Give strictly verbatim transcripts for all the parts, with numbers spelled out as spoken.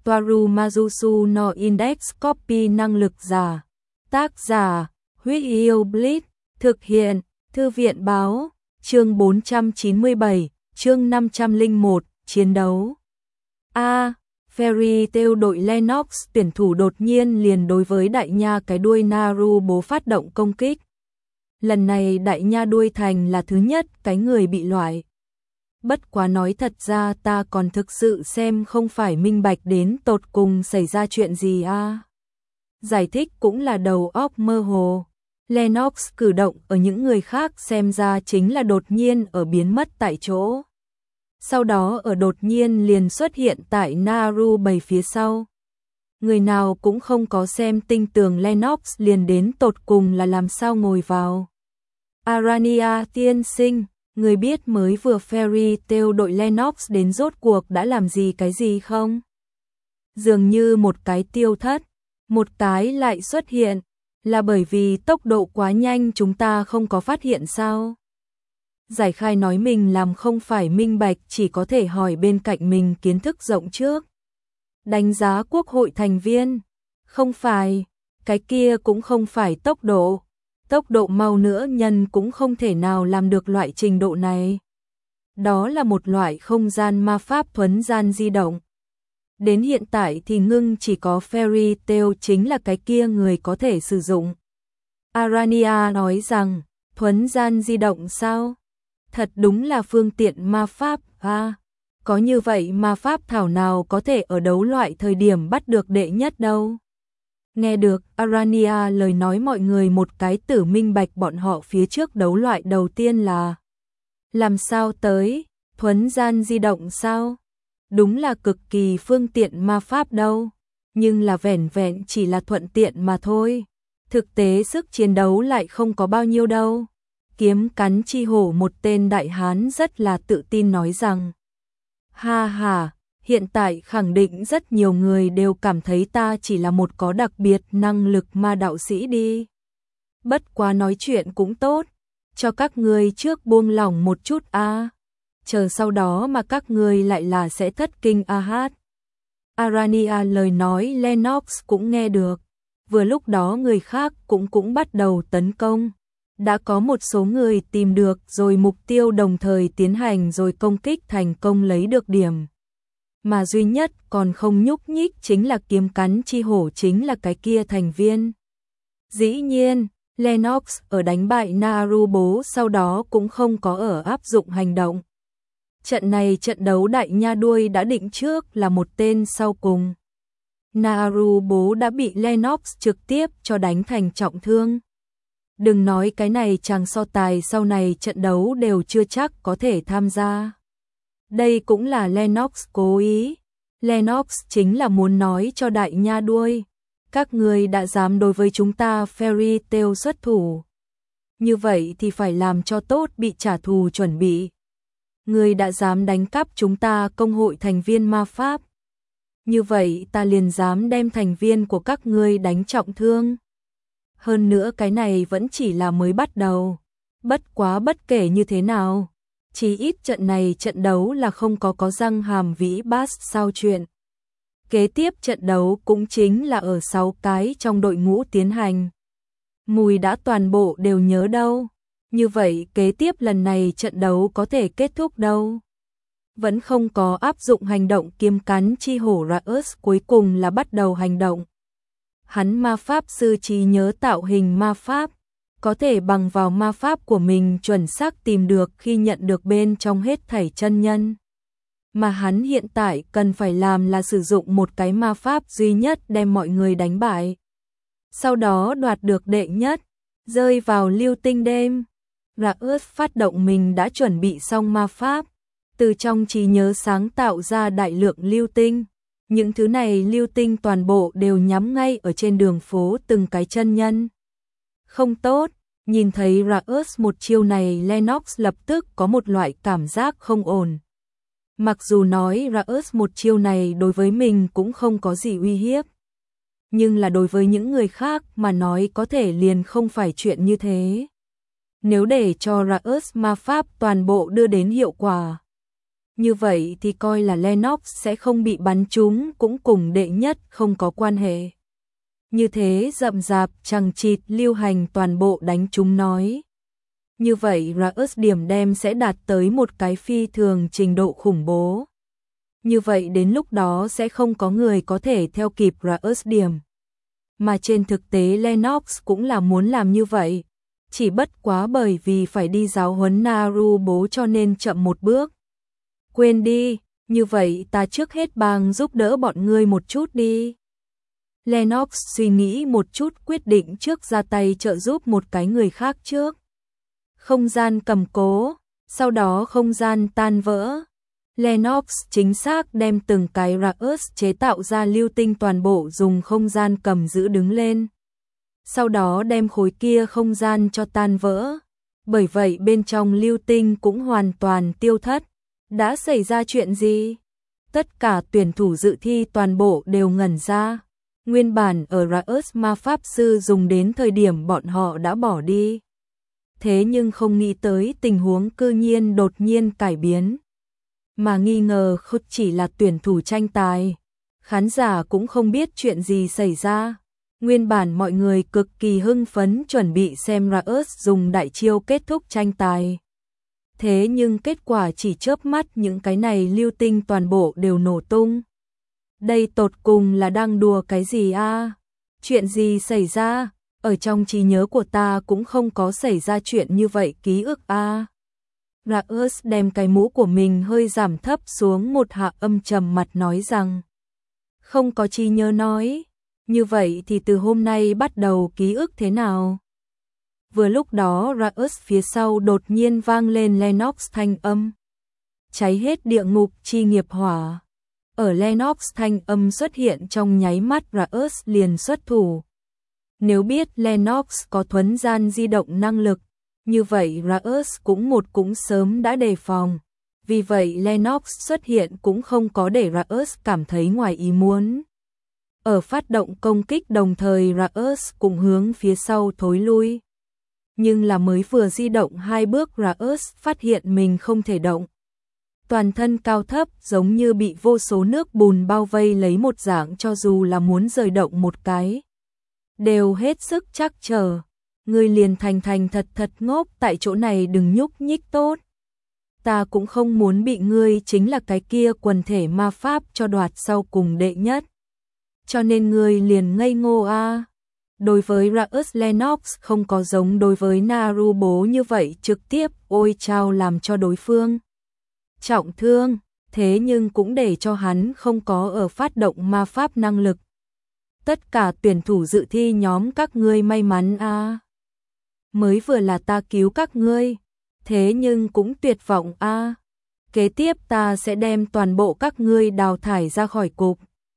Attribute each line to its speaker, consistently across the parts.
Speaker 1: Toaru Majusu no Index Copy năng lực giả. Tác giả, Huyết Yêu Blitz, thực hiện, Thư viện báo, chương bốn trăm chín mươi bảy, chương năm trăm lẻ một, chiến đấu. A. Fairy Tail đội Lennox tuyển thủ đột nhiên liền đối với đại nha cái đuôi Naru bố phát động công kích. Lần này đại nha đuôi thành là thứ nhất cái người bị loại. Bất quá nói thật ra ta còn thực sự xem không phải minh bạch đến tột cùng xảy ra chuyện gì a. À. Giải thích cũng là đầu óc mơ hồ. Lennox cử động ở những người khác xem ra chính là đột nhiên ở biến mất tại chỗ. Sau đó ở đột nhiên liền xuất hiện tại Naru bầy phía sau. Người nào cũng không có xem tinh tường Lennox liền đến tột cùng là làm sao ngồi vào. Arania tiên sinh, người biết mới vừa Fairy Tail đội Lennox đến rốt cuộc đã làm gì cái gì không? Dường như một cái tiêu thất, một cái lại xuất hiện, là bởi vì tốc độ quá nhanh chúng ta không có phát hiện sao? Giải khai nói mình làm không phải minh bạch chỉ có thể hỏi bên cạnh mình kiến thức rộng trước. Đánh giá quốc hội thành viên, không phải, cái kia cũng không phải tốc độ. Tốc độ mau nữa nhân cũng không thể nào làm được loại trình độ này. Đó là một loại không gian ma pháp thuấn gian di động. Đến hiện tại thì ngưng chỉ có Fairy Tail chính là cái kia người có thể sử dụng. Arania nói rằng, thuấn gian di động sao? Thật đúng là phương tiện ma pháp, à, có như vậy ma pháp thảo nào có thể ở đấu loại thời điểm bắt được đệ nhất đâu. Nghe được Arania lời nói mọi người một cái tử minh bạch bọn họ phía trước đấu loại đầu tiên là làm sao tới, thuấn gian di động sao? Đúng là cực kỳ phương tiện ma pháp đâu, nhưng là vẻn vẹn chỉ là thuận tiện mà thôi. Thực tế sức chiến đấu lại không có bao nhiêu đâu. Kiếm cắn chi hổ một tên đại hán rất là tự tin nói rằng, ha ha, hiện tại khẳng định rất nhiều người đều cảm thấy ta chỉ là một có đặc biệt năng lực ma đạo sĩ đi. Bất quá nói chuyện cũng tốt, cho các ngươi trước buông lỏng một chút a, à. Chờ sau đó mà các ngươi lại là sẽ thất kinh a hát. Arania lời nói Lennox cũng nghe được, vừa lúc đó người khác cũng cũng bắt đầu tấn công. Đã có một số người tìm được rồi mục tiêu đồng thời tiến hành rồi công kích thành công lấy được điểm. Mà duy nhất còn không nhúc nhích chính là kiếm cắn chi hổ chính là cái kia thành viên. Dĩ nhiên, Lennox ở đánh bại Naru bố sau đó cũng không có ở áp dụng hành động. Trận này trận đấu đại nha đuôi đã định trước là một tên sau cùng. Naru bố đã bị Lennox trực tiếp cho đánh thành trọng thương. Đừng nói cái này chàng so tài sau này trận đấu đều chưa chắc có thể tham gia. Đây cũng là Lennox cố ý. Lennox chính là muốn nói cho đại nha đuôi. Các người đã dám đối với chúng ta Fairy Tail xuất thủ. Như vậy thì phải làm cho tốt bị trả thù chuẩn bị. Người đã dám đánh cắp chúng ta công hội thành viên ma pháp. Như vậy ta liền dám đem thành viên của các ngươi đánh trọng thương. Hơn nữa cái này vẫn chỉ là mới bắt đầu. Bất quá bất kể như thế nào. Chỉ ít trận này trận đấu là không có có răng hàm vĩ bát sao chuyện. Kế tiếp trận đấu cũng chính là ở sáu cái trong đội ngũ tiến hành. Mùi đã toàn bộ đều nhớ đâu. Như vậy kế tiếp lần này trận đấu có thể kết thúc đâu. Vẫn không có áp dụng hành động kiếm cắn chi hổ Raus cuối cùng là bắt đầu hành động. Hắn ma pháp sư trí nhớ tạo hình ma pháp. Có thể bằng vào ma pháp của mình chuẩn xác tìm được khi nhận được bên trong hết thảy chân nhân. Mà hắn hiện tại cần phải làm là sử dụng một cái ma pháp duy nhất đem mọi người đánh bại. Sau đó đoạt được đệ nhất, rơi vào lưu tinh đêm. Raus phát động mình đã chuẩn bị xong ma pháp, từ trong trí nhớ sáng tạo ra đại lượng lưu tinh. Những thứ này lưu tinh toàn bộ đều nhắm ngay ở trên đường phố từng cái chân nhân. Không tốt, nhìn thấy Raus một chiêu này Lennox lập tức có một loại cảm giác không ổn. Mặc dù nói Raus một chiêu này đối với mình cũng không có gì uy hiếp. Nhưng là đối với những người khác mà nói có thể liền không phải chuyện như thế. Nếu để cho Raus ma pháp toàn bộ đưa đến hiệu quả. Như vậy thì coi là Lennox sẽ không bị bắn trúng cũng cùng đệ nhất không có quan hệ. Như thế rậm rạp chằng chịt lưu hành toàn bộ đánh trúng nói. Như vậy Raius điểm đem sẽ đạt tới một cái phi thường trình độ khủng bố. Như vậy đến lúc đó sẽ không có người có thể theo kịp Raius điểm. Mà trên thực tế Lennox cũng là muốn làm như vậy. Chỉ bất quá bởi vì phải đi giáo huấn Naru bố cho nên chậm một bước. Quên đi, như vậy ta trước hết bang giúp đỡ bọn ngươi một chút đi. Lennox suy nghĩ một chút quyết định trước ra tay trợ giúp một cái người khác trước. Không gian cầm cố, sau đó không gian tan vỡ. Lennox chính xác đem từng cái Raius chế tạo ra lưu tinh toàn bộ dùng không gian cầm giữ đứng lên. Sau đó đem khối kia không gian cho tan vỡ. Bởi vậy bên trong lưu tinh cũng hoàn toàn tiêu thất. Đã xảy ra chuyện gì? Tất cả tuyển thủ dự thi toàn bộ đều ngẩn ra. Nguyên bản ở Raius ma pháp sư dùng đến thời điểm bọn họ đã bỏ đi. Thế nhưng không nghĩ tới tình huống cư nhiên đột nhiên cải biến. Mà nghi ngờ không chỉ là tuyển thủ tranh tài. Khán giả cũng không biết chuyện gì xảy ra. Nguyên bản mọi người cực kỳ hưng phấn chuẩn bị xem Raius dùng đại chiêu kết thúc tranh tài. Thế nhưng kết quả chỉ chớp mắt những cái này lưu tinh toàn bộ đều nổ tung. Đây tột cùng là đang đùa cái gì a? À? Chuyện gì xảy ra? Ở trong trí nhớ của ta cũng không có xảy ra chuyện như vậy ký ức a. À? Raius đem cái mũ của mình hơi giảm thấp xuống một hạ âm trầm mặt nói rằng không có trí nhớ nói. Như vậy thì từ hôm nay bắt đầu ký ức thế nào? Vừa lúc đó Raius phía sau đột nhiên vang lên Lennox thanh âm. Cháy hết địa ngục chi nghiệp hỏa. Ở Lennox thanh âm xuất hiện trong nháy mắt Raius liền xuất thủ. Nếu biết Lennox có thuấn gian di động năng lực, như vậy Raius cũng một cũng sớm đã đề phòng. Vì vậy Lennox xuất hiện cũng không có để Raius cảm thấy ngoài ý muốn. Ở phát động công kích đồng thời Raius cũng hướng phía sau thối lui. Nhưng là mới vừa di động hai bước Raius phát hiện mình không thể động. Toàn thân cao thấp giống như bị vô số nước bùn bao vây lấy một dạng cho dù là muốn rời động một cái. Đều hết sức chắc trở. Ngươi liền thành thành thật thật ngốc tại chỗ này đừng nhúc nhích tốt. Ta cũng không muốn bị ngươi chính là cái kia quần thể ma pháp cho đoạt sau cùng đệ nhất. Cho nên ngươi liền ngây ngô a. À. Đối với Raius Lennox không có giống đối với Naru bố như vậy trực tiếp ôi chao làm cho đối phương trọng thương, thế nhưng cũng để cho hắn không có ở phát động ma pháp năng lực. Tất cả tuyển thủ dự thi nhóm các ngươi may mắn a. À. Mới vừa là ta cứu các ngươi, thế nhưng cũng tuyệt vọng a. À. Kế tiếp ta sẽ đem toàn bộ các ngươi đào thải ra khỏi cục.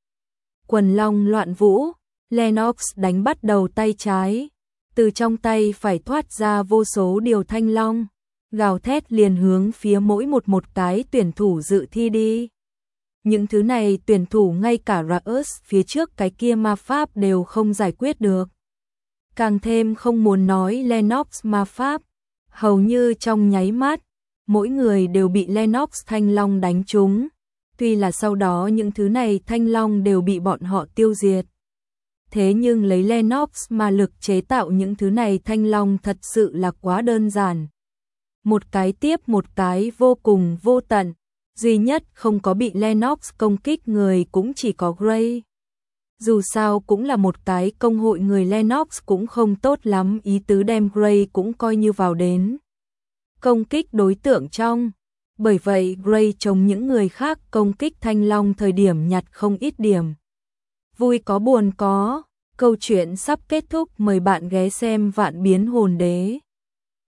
Speaker 1: Quần long loạn vũ, Lennox đánh bắt đầu tay trái, từ trong tay phải thoát ra vô số điều thanh long, gào thét liền hướng phía mỗi một một cái tuyển thủ dự thi đi. Những thứ này tuyển thủ ngay cả Raius phía trước cái kia ma pháp đều không giải quyết được. Càng thêm không muốn nói Lennox ma pháp, hầu như trong nháy mắt, mỗi người đều bị Lennox thanh long đánh trúng. Tuy là sau đó những thứ này thanh long đều bị bọn họ tiêu diệt. Thế nhưng lấy Lennox ma lực chế tạo những thứ này thanh long thật sự là quá đơn giản. Một cái tiếp một cái vô cùng vô tận. Duy nhất không có bị Lennox công kích người cũng chỉ có Gray. Dù sao cũng là một cái công hội người Lennox cũng không tốt lắm ý tứ đem Gray cũng coi như vào đến. Công kích đối tượng trong. Bởi vậy Gray chống những người khác công kích thanh long thời điểm nhặt không ít điểm. Vui có buồn có, câu chuyện sắp kết thúc mời bạn ghé xem Vạn Biến Hồn Đế.